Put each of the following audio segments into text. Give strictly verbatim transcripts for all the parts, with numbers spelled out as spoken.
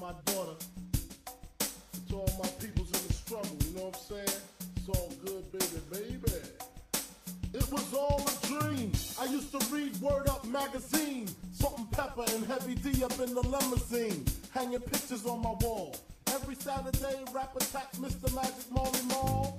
my daughter, to all my peoples in the struggle, you know what I'm saying? It's all good, baby, baby. It was all a dream. I used to read Word Up magazine, Salt and Pepper and Heavy D up in the limousine, hanging pictures on my wall. Every Saturday, rap attack, Mister Magic Marley Marl.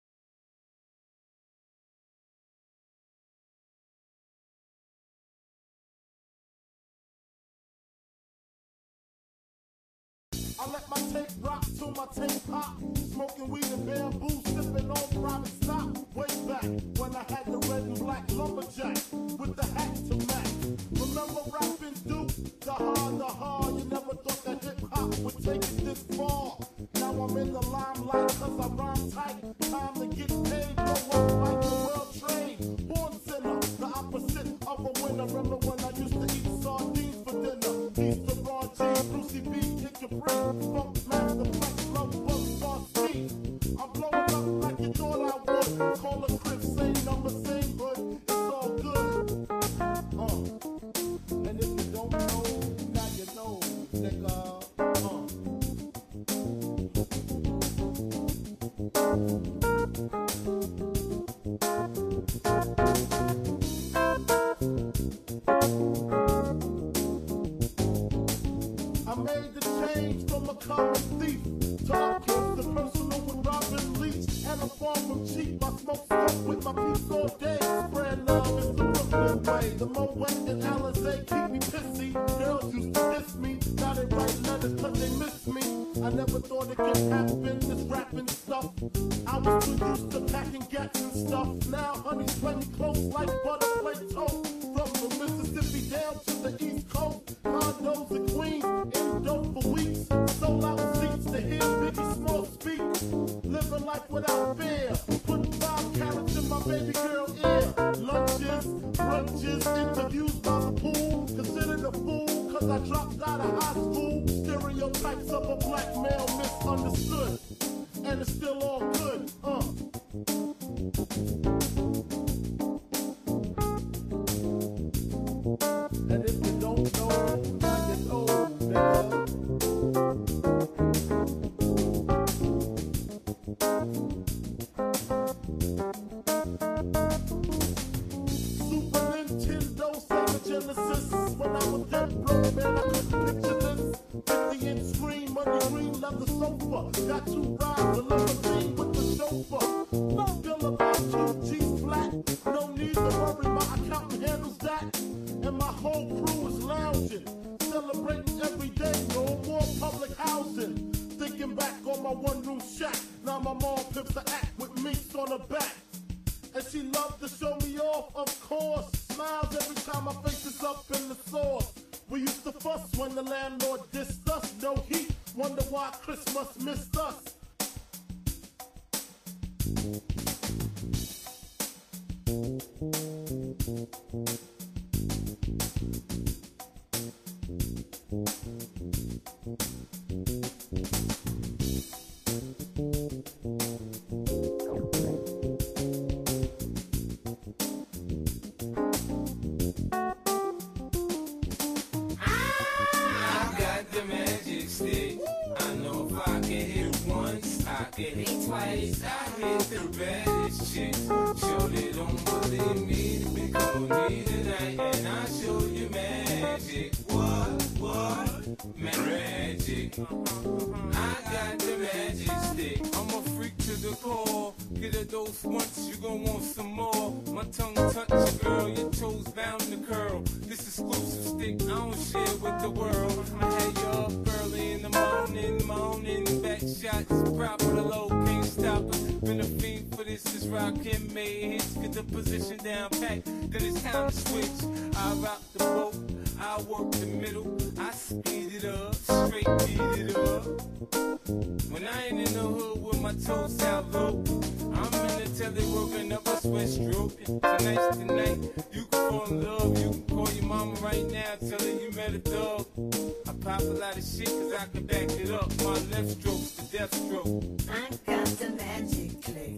I let my tape rock till my tape pop, smoking weed and bamboo, sipping on private stock. Way back when I had the red and black lumberjack with the hat to match. Remember rapping Duke? The hard, the hard. You never thought that hip hop would take it this far. Now I'm in the limelight cause I rhyme tight. Time to get paid, no one like the world trade. Born sinner, the opposite of a winner. Remember when I used to eat sardines for dinner? Easter Ron G, Brucey B, Kid Capri, Funk Master Flex, Love Bug, Star C. I'm blowing up like you thought I would. Call a crib, same number, same hood. It's all good. Uh. And if you don't know, now you know, nigga. Uh. I made the change from a common thief to upkeep the personal with Robin Leach. And I'm far from cheap. I smoke stuff with my peeps all day. Spread love is the Brooklyn way. The Moet and Alizé keep me pissy. Girls used to diss me. Now they write letters cause they miss me. I never thought it could happen, this rapping stuff. I was too used to packing gats and stuff. Now honey's plenty close like butter plate toast. From the Mississippi down to the East Coast. Condos and Queens, in dope for weeks. Sold out seats to hear Biggie Small speak. Living life without fear. Putting five carats in my baby girl ear. Lunches, brunches, interviews by the pool. Considered a fool cause I dropped out of high school. Stereotypes of a black male misunderstood. And it's still all good, uh. And if you don't know, now you know, nigga. Super Nintendo, Sega Genesis. When I was that broke, man, I couldn't picture this. fifty inch screen, money green, leather sofa. Got two rides, a limousine with the chauffeur. No bill about two G's flat. No need to worry, my accountant handles that. And my whole crew is lounging, celebrating every day, no more public housing. Thinking back on my one-room shack, now my mom pimps the act with minks on her back. And she loved to show me off, of course. Smiles every time my face is up in the sauce. We used to fuss when the landlord dissed us. No heat, wonder why Christmas missed us. I can hit twice, I hit the baddest chick. Sure they don't believe me, we gon' need tonight. And I show you magic. What, what? Magic. I got the magic stick. I'm a freak to the core. Get a dose once, you gon' want some more. My tongue touch your girl, your toes bound to curl. This exclusive stick, I don't share with the world. I had you up early in the morning, moaning, back shots, proper the low, can't stop us. Been a fiend for this, is rockin' made hits, get the position down packed, then it's time to switch. I rock the boat, I work the middle, I speed it up, straight beat it up. When I ain't in the hood with my toes out low, I'm in the telly working up a sweat stroke. Tonight's the night, you can fall in love, you can call your mama right now, tell her you met a dog. I pop a lot of shit cause I can back it up. My left stroke's the death stroke. I got the magic click.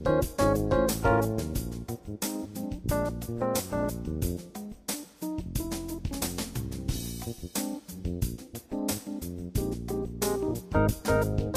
Thank